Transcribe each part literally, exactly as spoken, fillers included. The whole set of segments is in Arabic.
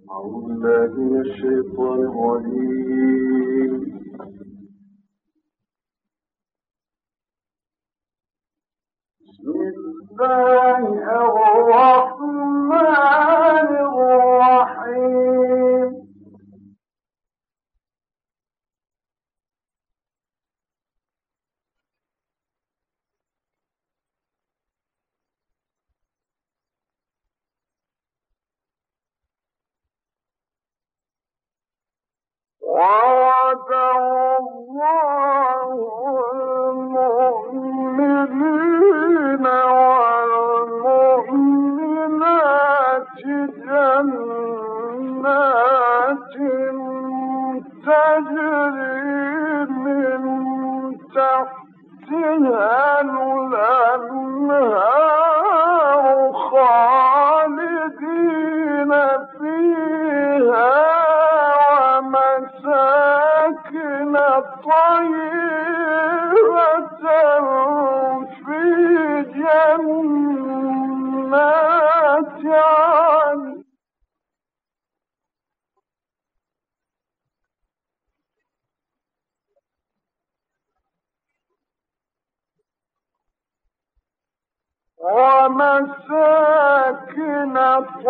أعوذ بالله من الشيطان الرجيم. بسم الله الرحمن الرحيم. وعد الله المؤمنين والمؤمنات جنات تجري من تحتها الأنهار خالدين فيها مساكن طيبة في جنات عدن. ومساكن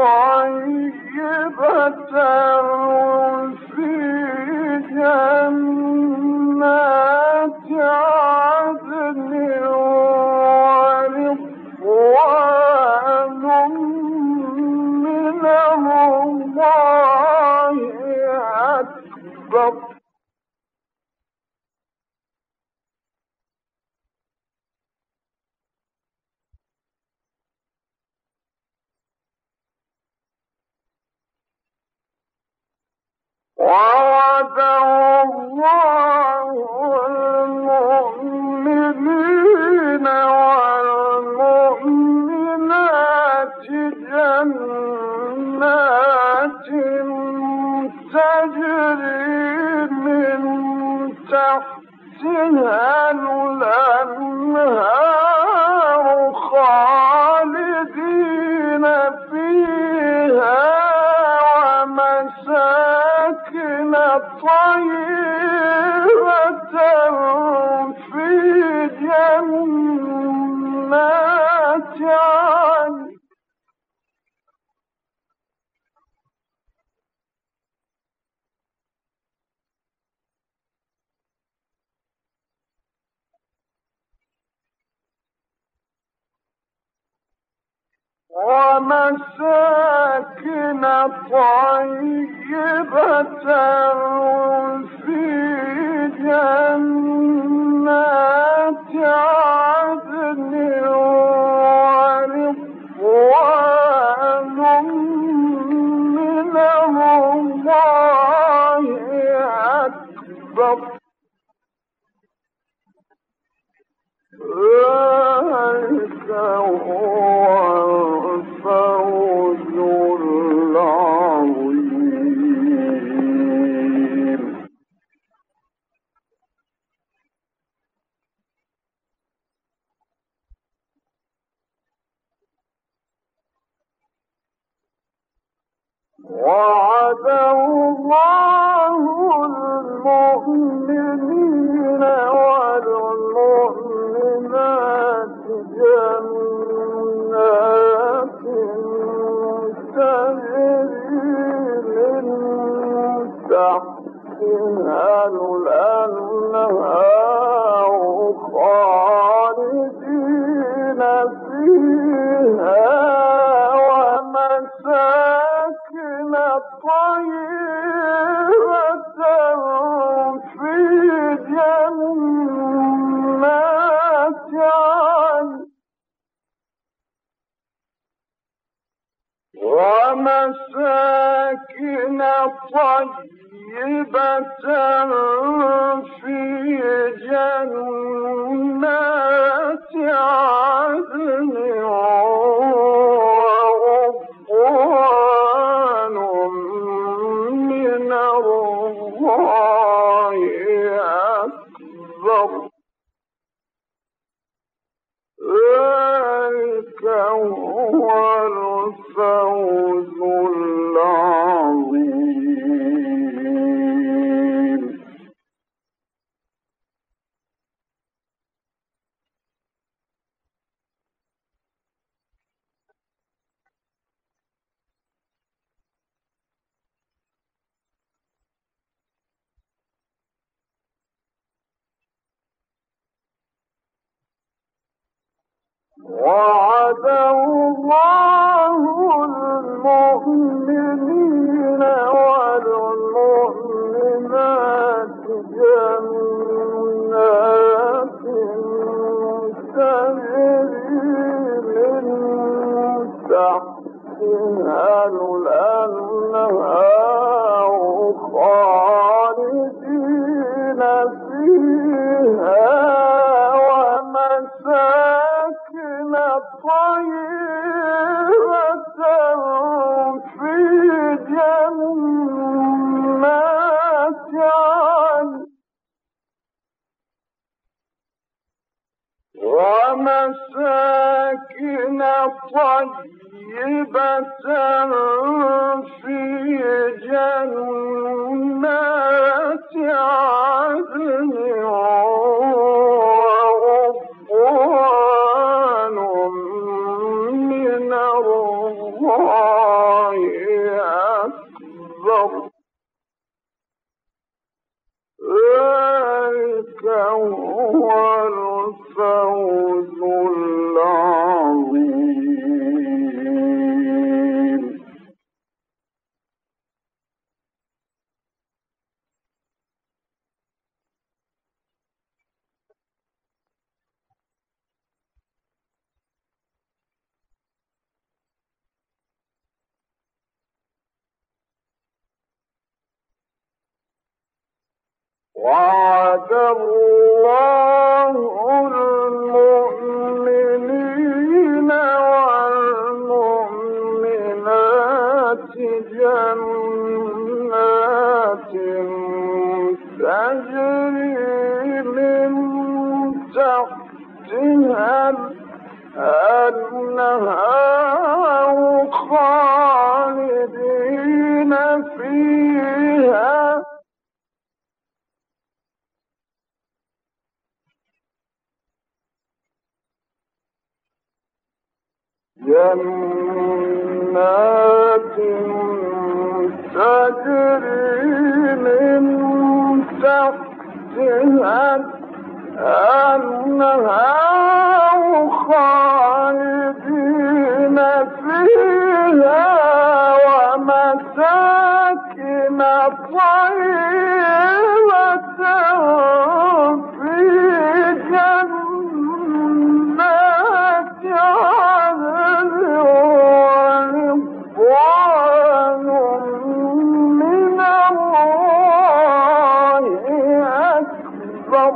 طيبة في جنات عدن ورضوان من الله أكبر. وعد الله المؤمنين والمؤمنات جنات تجري من تحتها الأنهار خالدين فيها ومساكن طيبة في جنات عدن. ومساكن طيبة في جنات عدن ورضوان من الله أكبر. ذلك هو الفوز العظيم. وعد الله المؤمنين والمؤمنات جنات تجري من تحتها الأنهار خالدين فيها ومساكن طيبة في جنات عدن. ومساكن طيبة في جنات عدن ورضوان من الله أكبر. ذلك هو الفوز العظيم. وعد الله المؤمنين والمؤمنات جنات تجري من تحتها الأنهار خالدين فيها ومساكن طيبة في جنات عدن ومساكن طيبة في جنات عدن ورضوان من الله أكبر ذلك هو الفوز العظيم. وعد الله المؤمنين والمؤمنات جنات تجري من تحتها الأنهار خالدين فيها جنات تجري من تحتها الأنهار خالدين فيها ومساكن طيبة في جنات عدن ورضوان من الله أكبر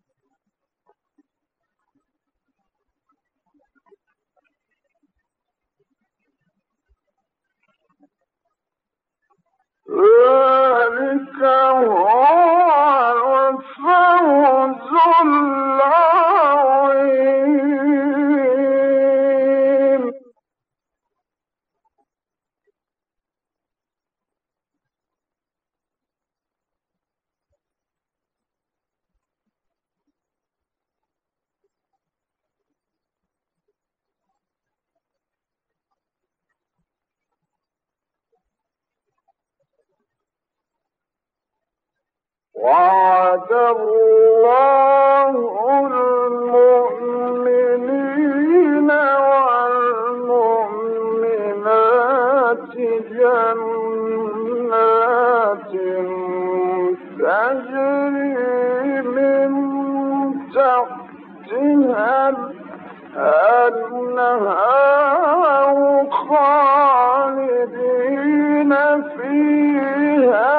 ذلك هو الفوز العظيم. وعد الله المؤمنين والمؤمنات جنات تجري من تحتها الأنهار خالدين فيها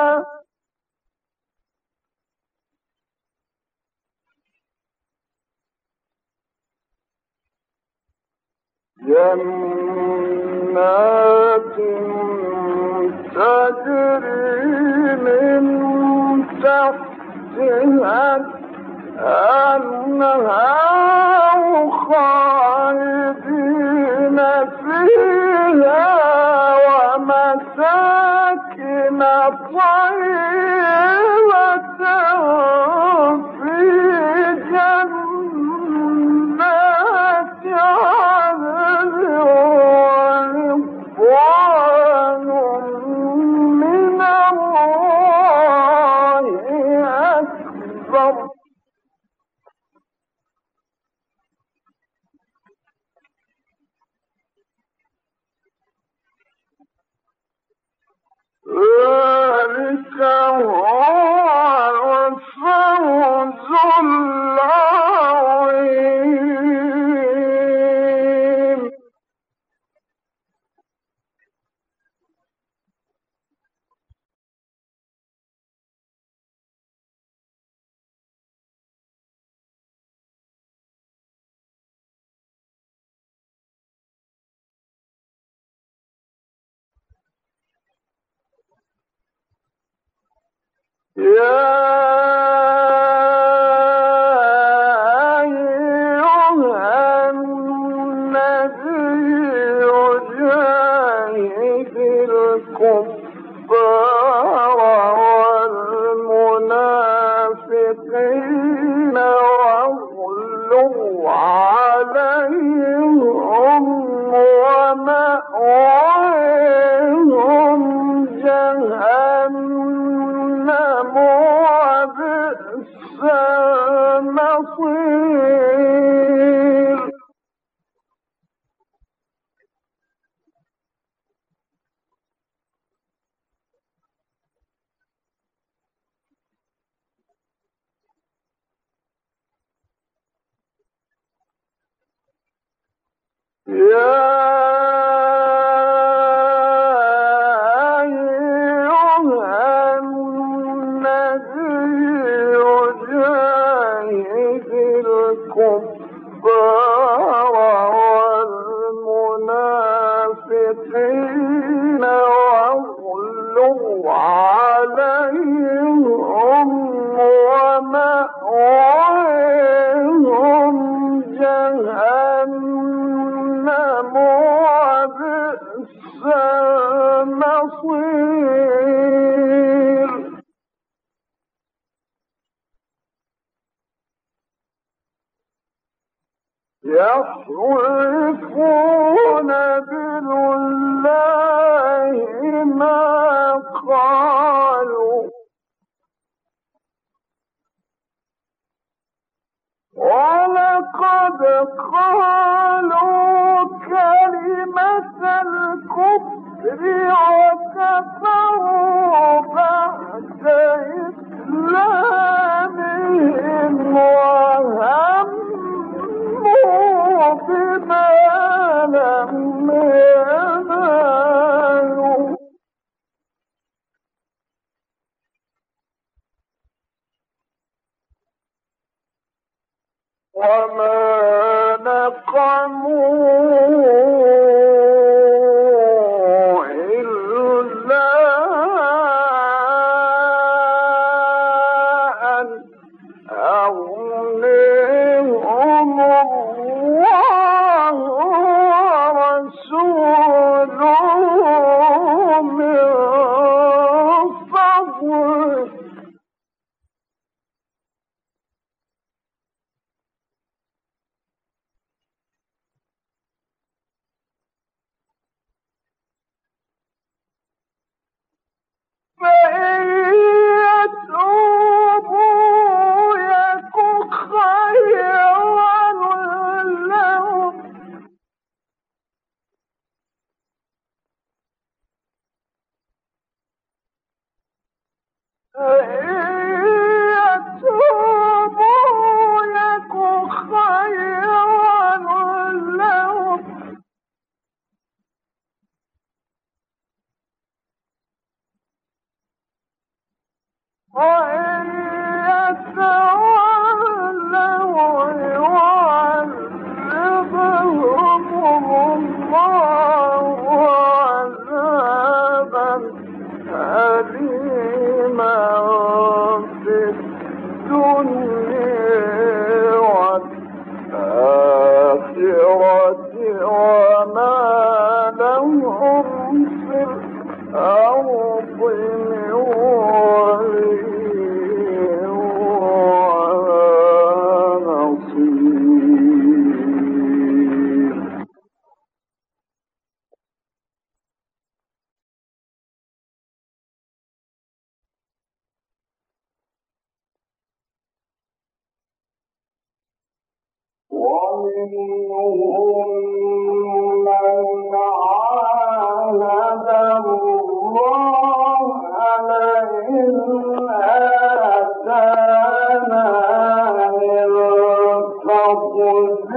جنات تجري من تحتها الأنهار خالدين فيها ومساكن طيبة في جنات عدن ورضوان من الله أكبر يحلفون بالله ما قالوا ولقد قالوا كلمة الكفر وكفروا بعد إسلامهم وهموا بما لم ينالوا وما نقموا إلا أن أغنيهم الله ورسوله من فضله فإن يتوبوا يك خيرا لهم فإن يتوبوا يك خيرا لهم وإن يتولوا يعذبهم الله عذابا أليما في الدنيا والآخرة وما لهم في الأرض من ولي ولا نصير ومنهم من عاهد الله لئن آتانا من فضله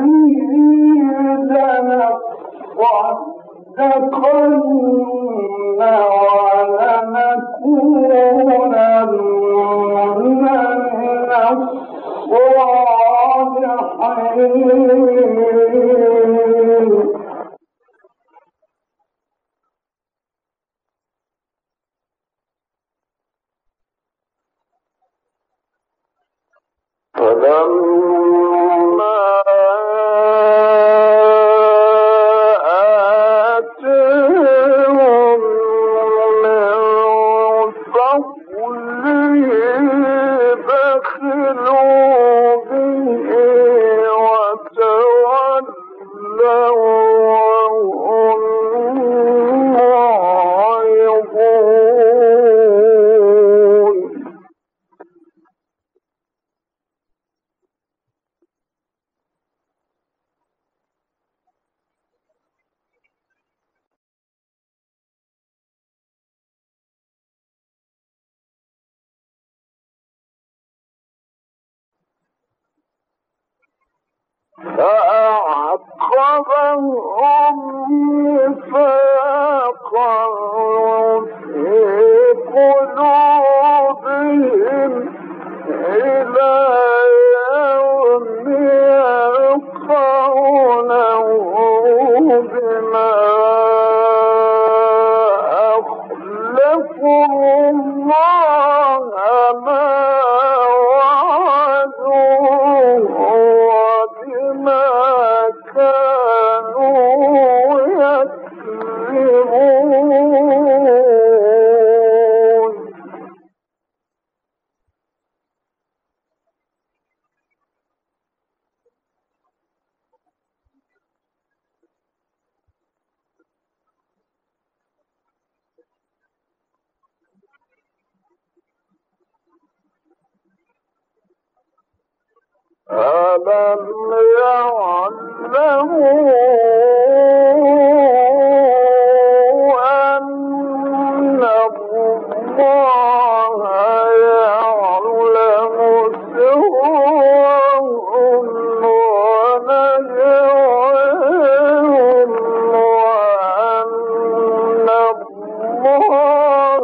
لنصدقن ولنكونن من الصالحين فأعقبهم نفاقا في قلوبهم إلى يوم يلقونه بما أخلفوا الله ما ألم يعلموا أن الله يعلم سرهم ونجواهم وأن الله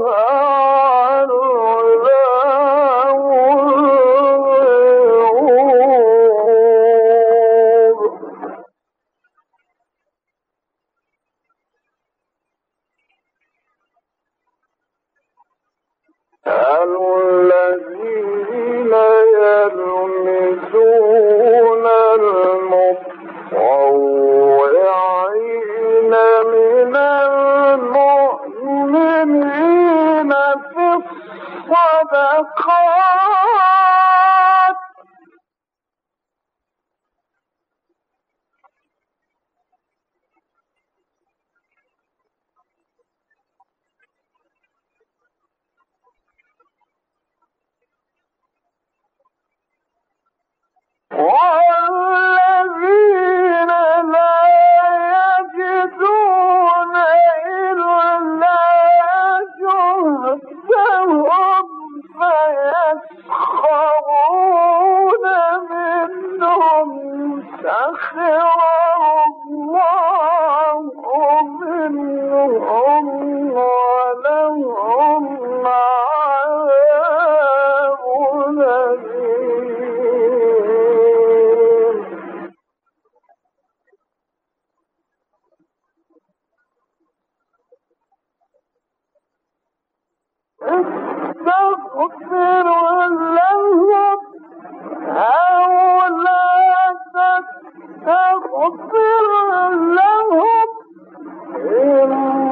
الذين يلمزون المطوعين من المؤمنين في الصدقات والذين لا يجدون إلا جهدهم فيسخرون منهم سخر الله منهم ولهم عذاب أليم. استغفر لهم أو لا تستغفر لهم إن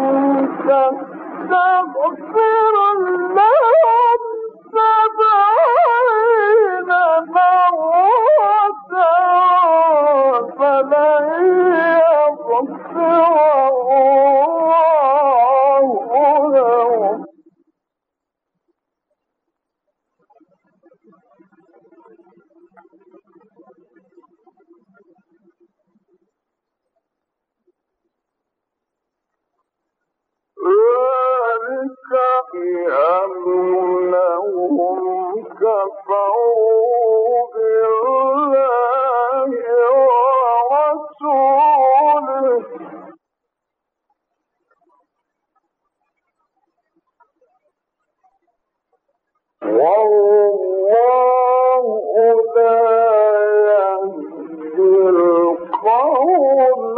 تستغفر لهم سبعين مرة فلن يغفر الله لهم. ذلك بأنهم كفروا بالله ورسوله والله لا يهدي القوم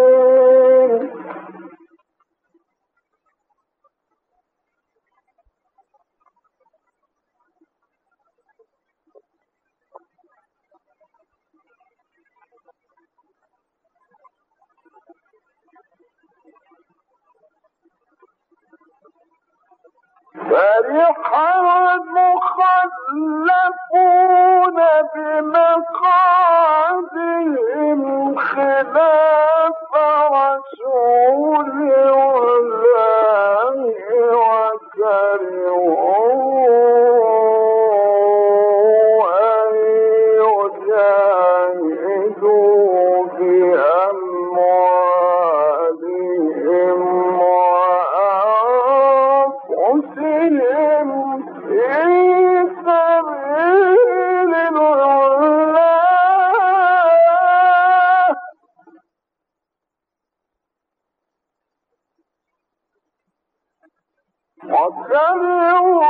الفاسقين. بأموالهم وأنفسهم في سبيل الله وكرهوا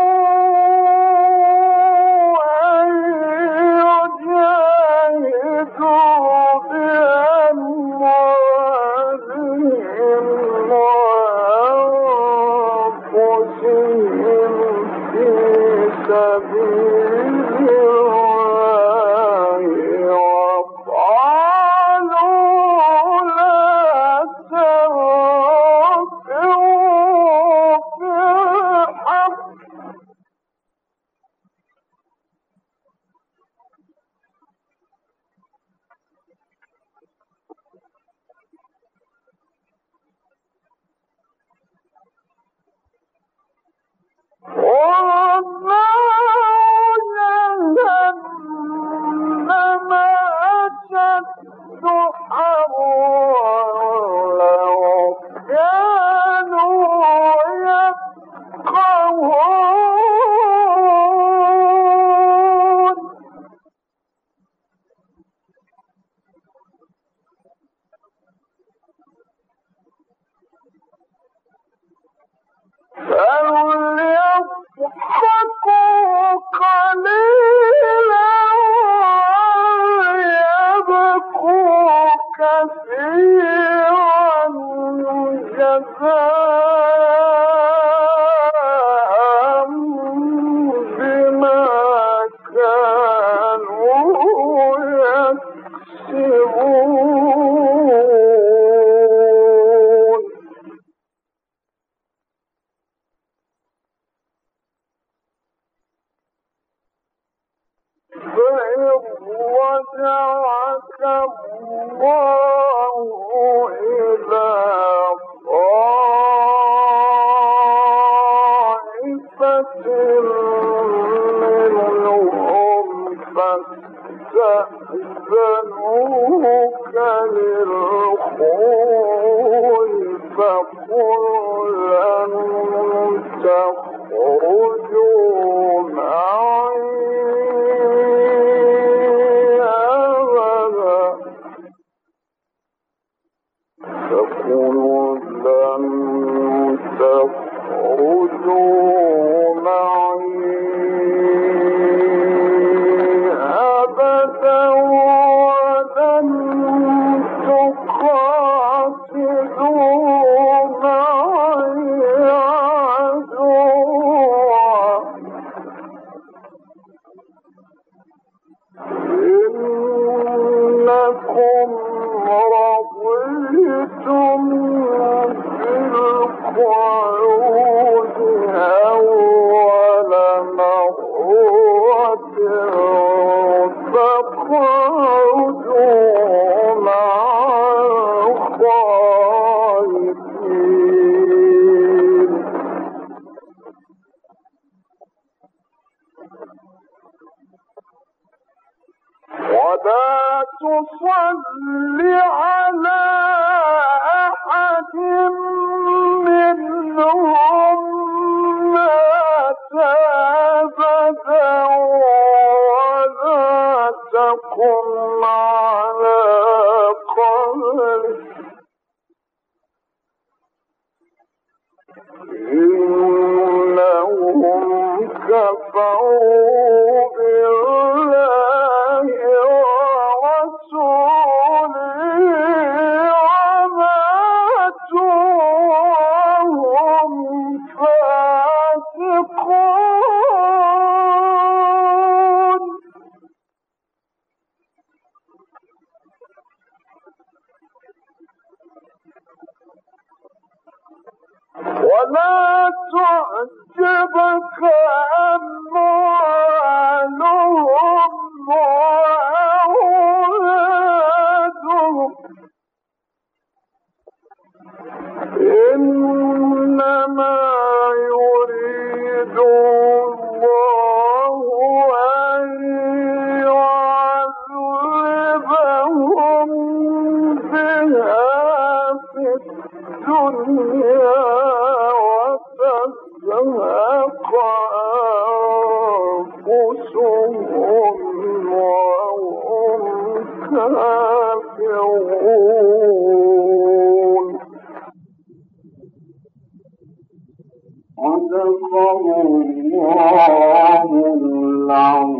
أن يجاهدوا بأموالهم وأنفسهم في سبيل الله وقالوا لا تنفروا في الحرب جهنم أشد حرا لو كانوا يفقهون فليضحكوا قليلا ويبكوا كثيرا جزاء بما كانوا يكسبون فإن رجعك الله إلى طائفة منهم فاستأذنوك للخروج فقل لن تخرجوا معي أبدا فقل لن تخرجوا معي أبدا ولن تقاتلوا معي عدوا إنكم رضيتم بالقعود أول مرة فاقعدوا مع الخالفين ولا تصل على أحد منهم مات أبدا ولا تقم على قبره إنهم كفروا بالله ورسوله وماتوا وهم فاسقون ولا تعجبك أموالهم وأولادهم إنما يريد الله أن يعذبهم الكافرون. صدق الله العظيم.